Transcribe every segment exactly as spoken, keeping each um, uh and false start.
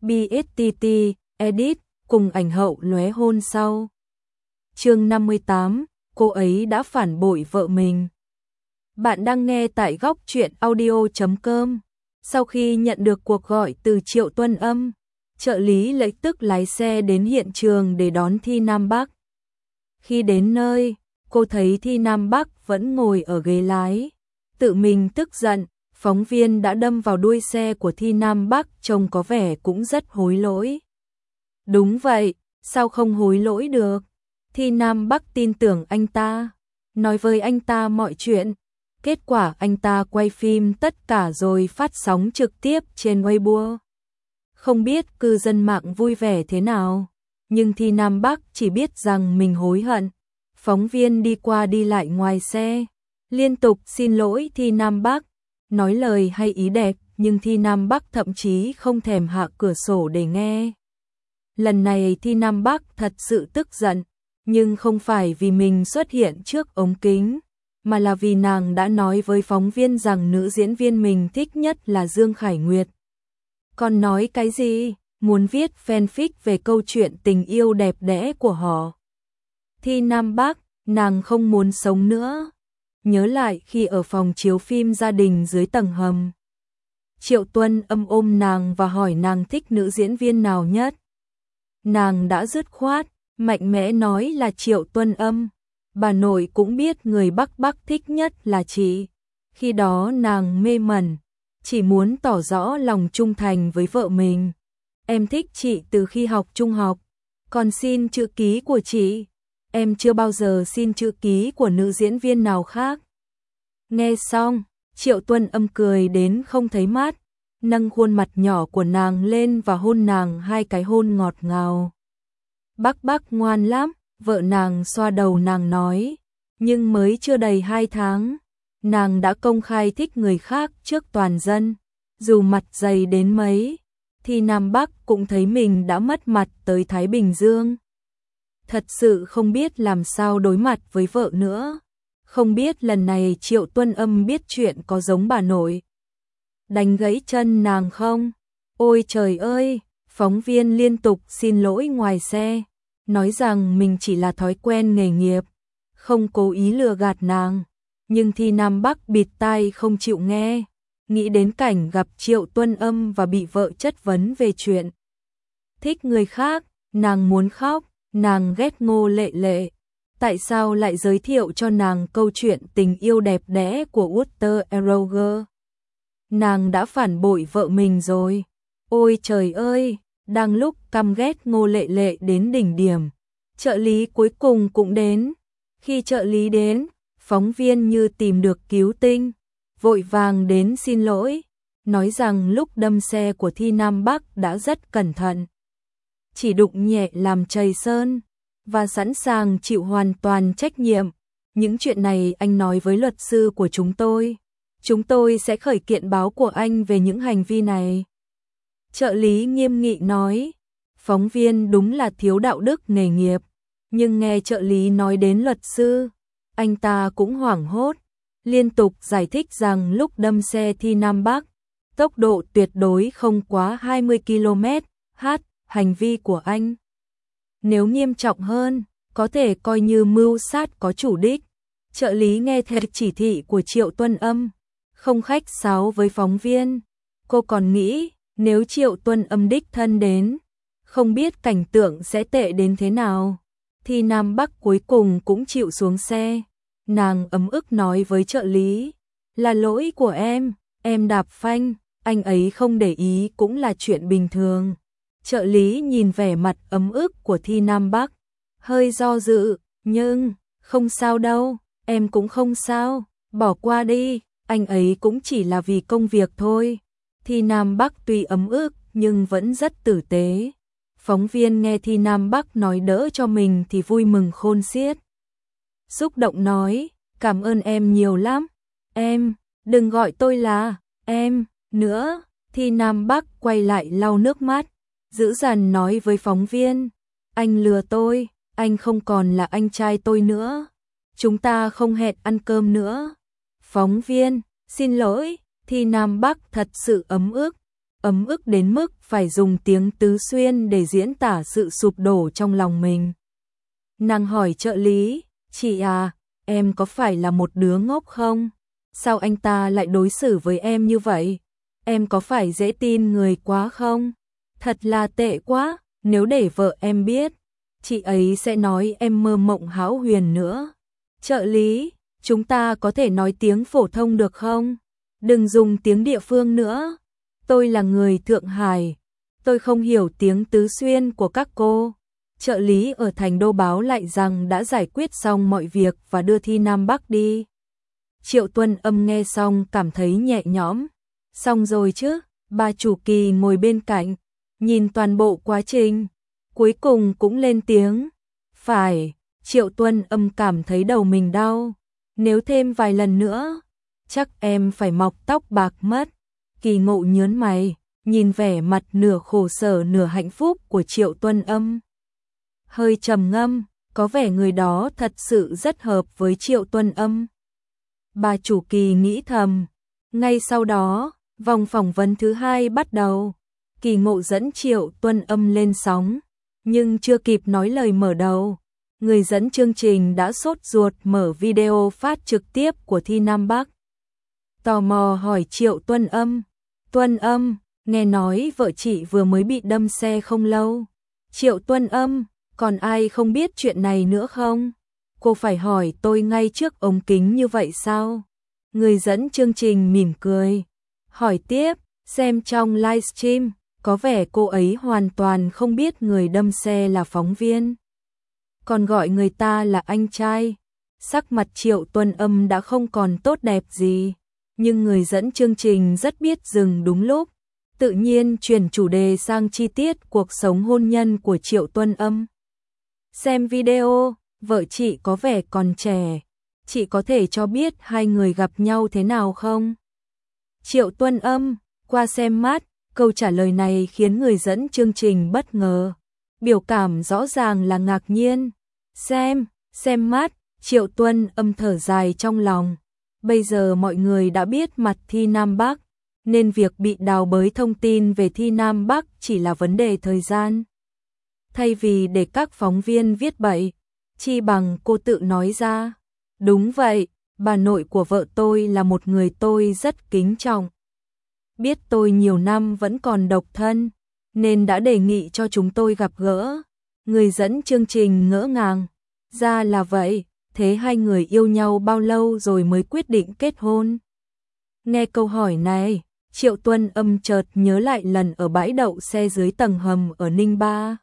bê ét tê tê, edit, cùng ảnh hậu lóe hôn sau. Chương năm mươi tám, cô ấy đã phản bội vợ mình. Bạn đang nghe tại góc truyện audio chấm com. Sau khi nhận được cuộc gọi từ Triệu Tuân Âm, trợ lý lập tức lái xe đến hiện trường để đón Thi Nam Bắc. Khi đến nơi, cô thấy Thi Nam Bắc vẫn ngồi ở ghế lái. Tự mình tức giận, phóng viên đã đâm vào đuôi xe của Thi Nam Bắc, trông có vẻ cũng rất hối lỗi. Đúng vậy, sao không hối lỗi được? Thi Nam Bắc tin tưởng anh ta, nói với anh ta mọi chuyện. Kết quả anh ta quay phim tất cả rồi phát sóng trực tiếp trên Weibo. Không biết cư dân mạng vui vẻ thế nào, nhưng Thi Nam Bắc chỉ biết rằng mình hối hận. Phóng viên đi qua đi lại ngoài xe, liên tục xin lỗi Thi Nam Bắc, nói lời hay ý đẹp, nhưng Thi Nam Bắc thậm chí không thèm hạ cửa sổ để nghe. Lần này Thi Nam Bắc thật sự tức giận, nhưng không phải vì mình xuất hiện trước ống kính, mà là vì nàng đã nói với phóng viên rằng nữ diễn viên mình thích nhất là Dương Khải Nguyệt. Còn nói cái gì? Muốn viết fanfic về câu chuyện tình yêu đẹp đẽ của họ. Thi Nam Bắc, nàng không muốn sống nữa. Nhớ lại khi ở phòng chiếu phim gia đình dưới tầng hầm, Triệu Tuân Âm ôm nàng và hỏi nàng thích nữ diễn viên nào nhất. Nàng đã dứt khoát, mạnh mẽ nói là Triệu Tuân Âm. Bà nội cũng biết người Bắc Bắc thích nhất là chị. Khi đó nàng mê mẩn, chỉ muốn tỏ rõ lòng trung thành với vợ mình. Em thích chị từ khi học trung học, còn xin chữ ký của chị. Em chưa bao giờ xin chữ ký của nữ diễn viên nào khác. Nghe xong, Triệu Tuân Âm cười đến không thấy mát, nâng khuôn mặt nhỏ của nàng lên và hôn nàng hai cái hôn ngọt ngào. Bắc Bắc ngoan lắm, vợ nàng xoa đầu nàng nói, nhưng mới chưa đầy hai tháng, nàng đã công khai thích người khác trước toàn dân, dù mặt dày đến mấy, thì Nam Bắc cũng thấy mình đã mất mặt tới Thái Bình Dương. Thật sự không biết làm sao đối mặt với vợ nữa. Không biết lần này Triệu Tuân Âm biết chuyện có giống bà nội đánh gãy chân nàng không? Ôi trời ơi, phóng viên liên tục xin lỗi ngoài xe, nói rằng mình chỉ là thói quen nghề nghiệp, không cố ý lừa gạt nàng. Nhưng Thi Nam Bắc bịt tai không chịu nghe, nghĩ đến cảnh gặp Triệu Tuân Âm và bị vợ chất vấn về chuyện thích người khác, nàng muốn khóc. Nàng ghét Ngô Lệ Lệ. Tại sao lại giới thiệu cho nàng câu chuyện tình yêu đẹp đẽ của Walter Eroger? Nàng đã phản bội vợ mình rồi. Ôi trời ơi, đang lúc căm ghét Ngô Lệ Lệ đến đỉnh điểm, trợ lý cuối cùng cũng đến. Khi trợ lý đến, phóng viên như tìm được cứu tinh, vội vàng đến xin lỗi, nói rằng lúc đâm xe của Thi Nam Bắc đã rất cẩn thận, chỉ đụng nhẹ làm chảy sơn, và sẵn sàng chịu hoàn toàn trách nhiệm. Những chuyện này anh nói với luật sư của chúng tôi. Chúng tôi sẽ khởi kiện báo của anh về những hành vi này. Trợ lý nghiêm nghị nói. Phóng viên đúng là thiếu đạo đức nghề nghiệp. Nhưng nghe trợ lý nói đến luật sư, anh ta cũng hoảng hốt, liên tục giải thích rằng lúc đâm xe Thi Nam Bắc, tốc độ tuyệt đối không quá hai mươi ki lô mét h. Hành vi của anh, nếu nghiêm trọng hơn, có thể coi như mưu sát có chủ đích. Trợ lý nghe theo chỉ thị của Triệu Tuân Âm, không khách sáo với phóng viên. Cô còn nghĩ, nếu Triệu Tuân Âm đích thân đến, không biết cảnh tượng sẽ tệ đến thế nào. Thì Nam Bắc cuối cùng cũng chịu xuống xe. Nàng ấm ức nói với trợ lý, là lỗi của em, em đạp phanh, anh ấy không để ý cũng là chuyện bình thường. Trợ lý nhìn vẻ mặt ấm ức của Thi Nam Bắc, hơi do dự, nhưng, không sao đâu, em cũng không sao, bỏ qua đi, anh ấy cũng chỉ là vì công việc thôi. Thi Nam Bắc tuy ấm ức, nhưng vẫn rất tử tế. Phóng viên nghe Thi Nam Bắc nói đỡ cho mình thì vui mừng khôn xiết. Xúc động nói, cảm ơn em nhiều lắm, em, đừng gọi tôi là, em, nữa. Thi Nam Bắc quay lại lau nước mắt, dữ dằn nói với phóng viên, anh lừa tôi, anh không còn là anh trai tôi nữa, chúng ta không hẹn ăn cơm nữa. Phóng viên, xin lỗi. Thi Nam Bắc thật sự ấm ức, ấm ức đến mức phải dùng tiếng tứ xuyên để diễn tả sự sụp đổ trong lòng mình. Nàng hỏi trợ lý, chị à, em có phải là một đứa ngốc không? Sao anh ta lại đối xử với em như vậy? Em có phải dễ tin người quá không? Thật là tệ quá, nếu để vợ em biết, chị ấy sẽ nói em mơ mộng hão huyền nữa. Trợ lý, chúng ta có thể nói tiếng phổ thông được không? Đừng dùng tiếng địa phương nữa. Tôi là người Thượng Hải, tôi không hiểu tiếng tứ xuyên của các cô. Trợ lý ở thành đô báo lại rằng đã giải quyết xong mọi việc và đưa Thi Nam Bắc đi. Triệu Tuân Âm nghe xong cảm thấy nhẹ nhõm. Xong rồi chứ, bà chủ Kỳ ngồi bên cạnh, nhìn toàn bộ quá trình, cuối cùng cũng lên tiếng. Phải, Triệu Tuân Âm cảm thấy đầu mình đau. Nếu thêm vài lần nữa, chắc em phải mọc tóc bạc mất. Kỳ Ngộ nhớn mày, nhìn vẻ mặt nửa khổ sở nửa hạnh phúc của Triệu Tuân Âm. Hơi trầm ngâm, có vẻ người đó thật sự rất hợp với Triệu Tuân Âm. Bà chủ Kỳ nghĩ thầm. Ngay sau đó, vòng phỏng vấn thứ hai bắt đầu. Kỳ Ngộ dẫn Triệu Tuân Âm lên sóng, nhưng chưa kịp nói lời mở đầu, người dẫn chương trình đã sốt ruột mở video phát trực tiếp của Thi Nam Bắc. Tò mò hỏi Triệu Tuân Âm, Tuân Âm, nghe nói vợ chị vừa mới bị đâm xe không lâu. Triệu Tuân Âm, còn ai không biết chuyện này nữa không? Cô phải hỏi tôi ngay trước ống kính như vậy sao? Người dẫn chương trình mỉm cười, hỏi tiếp, xem trong livestream, có vẻ cô ấy hoàn toàn không biết người đâm xe là phóng viên. Còn gọi người ta là anh trai. Sắc mặt Triệu Tuân Âm đã không còn tốt đẹp gì, nhưng người dẫn chương trình rất biết dừng đúng lúc, tự nhiên chuyển chủ đề sang chi tiết cuộc sống hôn nhân của Triệu Tuân Âm. Xem video, vợ chị có vẻ còn trẻ, chị có thể cho biết hai người gặp nhau thế nào không? Triệu Tuân Âm, qua xem mắt, câu trả lời này khiến người dẫn chương trình bất ngờ. Biểu cảm rõ ràng là ngạc nhiên. Xem, xem mắt, Triệu Tuân Âm thở dài trong lòng. Bây giờ mọi người đã biết mặt Thi Nam Bắc, nên việc bị đào bới thông tin về Thi Nam Bắc chỉ là vấn đề thời gian. Thay vì để các phóng viên viết bậy, chi bằng cô tự nói ra. Đúng vậy, bà nội của vợ tôi là một người tôi rất kính trọng. Biết tôi nhiều năm vẫn còn độc thân, nên đã đề nghị cho chúng tôi gặp gỡ. Người dẫn chương trình ngỡ ngàng. Ra là vậy, thế hai người yêu nhau bao lâu rồi mới quyết định kết hôn? Nghe câu hỏi này, Triệu Tuân Âm chợt nhớ lại lần ở bãi đậu xe dưới tầng hầm ở Ninh Ba.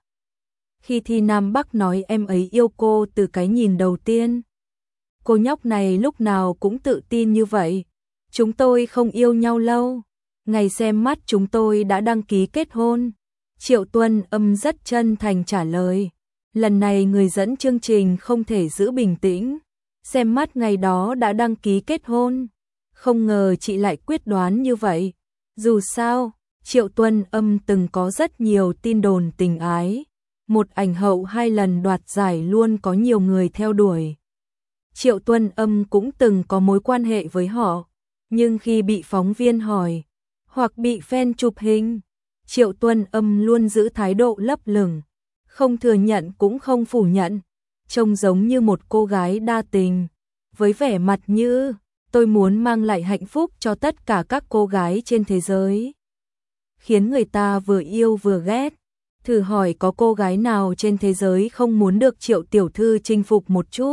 Khi Thi Nam Bắc nói em ấy yêu cô từ cái nhìn đầu tiên. Cô nhóc này lúc nào cũng tự tin như vậy. Chúng tôi không yêu nhau lâu. Ngày xem mắt chúng tôi đã đăng ký kết hôn. Triệu Tuân Âm rất chân thành trả lời. Lần này người dẫn chương trình không thể giữ bình tĩnh. Xem mắt ngày đó đã đăng ký kết hôn. Không ngờ chị lại quyết đoán như vậy. Dù sao, Triệu Tuân Âm từng có rất nhiều tin đồn tình ái. Một ảnh hậu hai lần đoạt giải luôn có nhiều người theo đuổi. Triệu Tuân Âm cũng từng có mối quan hệ với họ. Nhưng khi bị phóng viên hỏi, hoặc bị fan chụp hình, Triệu Tuân Âm luôn giữ thái độ lấp lửng, không thừa nhận cũng không phủ nhận, trông giống như một cô gái đa tình, với vẻ mặt như tôi muốn mang lại hạnh phúc cho tất cả các cô gái trên thế giới. Khiến người ta vừa yêu vừa ghét. Thử hỏi có cô gái nào trên thế giới không muốn được Triệu tiểu thư chinh phục một chút.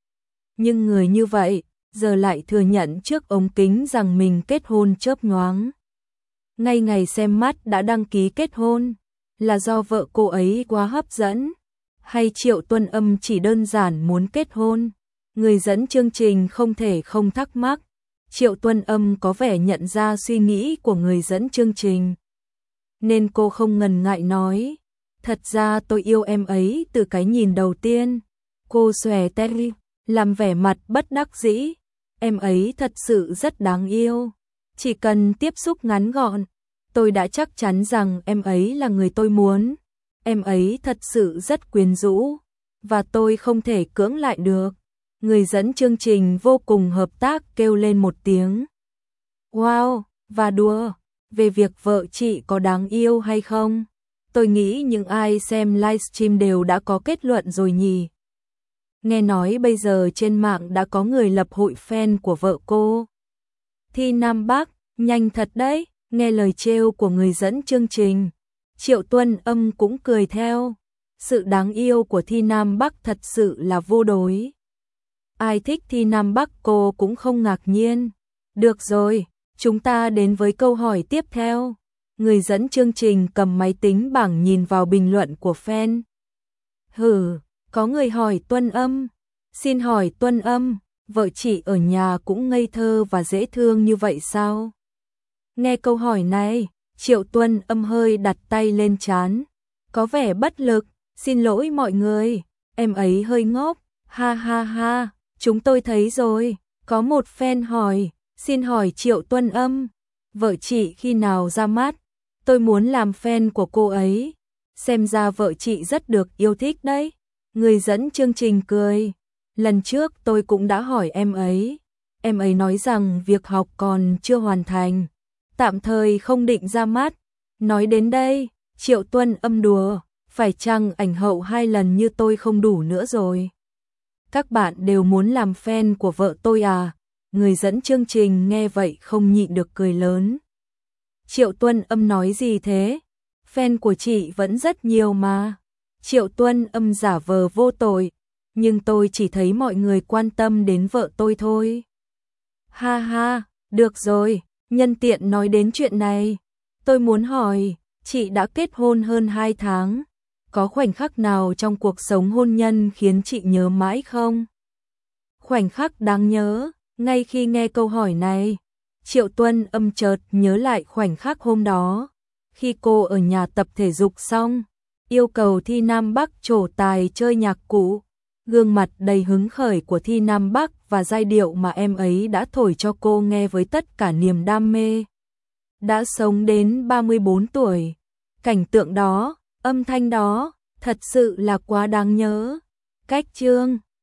Nhưng người như vậy, giờ lại thừa nhận trước ống kính rằng mình kết hôn chớp nhoáng. Ngay ngày xem mắt đã đăng ký kết hôn, là do vợ cô ấy quá hấp dẫn, hay Triệu Tuân Âm chỉ đơn giản muốn kết hôn? Người dẫn chương trình không thể không thắc mắc. Triệu Tuân Âm có vẻ nhận ra suy nghĩ của người dẫn chương trình, nên cô không ngần ngại nói, thật ra tôi yêu em ấy từ cái nhìn đầu tiên. Cô xòe tay, làm vẻ mặt bất đắc dĩ. Em ấy thật sự rất đáng yêu. Chỉ cần tiếp xúc ngắn gọn, tôi đã chắc chắn rằng em ấy là người tôi muốn. Em ấy thật sự rất quyến rũ, và tôi không thể cưỡng lại được. Người dẫn chương trình vô cùng hợp tác kêu lên một tiếng. Wow, và đùa. về việc vợ chị có đáng yêu hay không. Tôi nghĩ những ai xem livestream đều đã có kết luận rồi nhỉ. Nghe nói bây giờ trên mạng đã có người lập hội fan của vợ cô. Thi Nam Bắc, nhanh thật đấy, nghe lời trêu của người dẫn chương trình. Triệu Tuân Âm cũng cười theo. Sự đáng yêu của Thi Nam Bắc thật sự là vô đối. Ai thích Thi Nam Bắc cô cũng không ngạc nhiên. Được rồi, chúng ta đến với câu hỏi tiếp theo. Người dẫn chương trình cầm máy tính bảng nhìn vào bình luận của fan. Hừ, có người hỏi Tuân Âm. Xin hỏi Tuân Âm, vợ chị ở nhà cũng ngây thơ và dễ thương như vậy sao? Nghe câu hỏi này, Triệu Tuân Âm hơi đặt tay lên trán. Có vẻ bất lực, xin lỗi mọi người, em ấy hơi ngốc, ha ha ha, chúng tôi thấy rồi. Có một fan hỏi, xin hỏi Triệu Tuân Âm, vợ chị khi nào ra mắt? Tôi muốn làm fan của cô ấy. Xem ra vợ chị rất được yêu thích đấy. Người dẫn chương trình cười. Lần trước tôi cũng đã hỏi em ấy. Em ấy nói rằng việc học còn chưa hoàn thành, tạm thời không định ra mắt. Nói đến đây, Triệu Tuân Âm đùa, phải chăng ảnh hậu hai lần như tôi không đủ nữa rồi? Các bạn đều muốn làm fan của vợ tôi à? Người dẫn chương trình nghe vậy không nhịn được cười lớn. Triệu Tuân Âm nói gì thế? Fan của chị vẫn rất nhiều mà. Triệu Tuân Âm giả vờ vô tội, nhưng tôi chỉ thấy mọi người quan tâm đến vợ tôi thôi. Ha ha, được rồi, nhân tiện nói đến chuyện này. Tôi muốn hỏi, chị đã kết hôn hơn hai tháng. Có khoảnh khắc nào trong cuộc sống hôn nhân khiến chị nhớ mãi không? Khoảnh khắc đáng nhớ, ngay khi nghe câu hỏi này, Triệu Tuân Âm chợt nhớ lại khoảnh khắc hôm đó. Khi cô ở nhà tập thể dục xong, yêu cầu Thi Nam Bắc trổ tài chơi nhạc cụ. Gương mặt đầy hứng khởi của Thi Nam Bắc và giai điệu mà em ấy đã thổi cho cô nghe với tất cả niềm đam mê. Đã sống đến ba mươi bốn tuổi, cảnh tượng đó, âm thanh đó, thật sự là quá đáng nhớ. Cách chương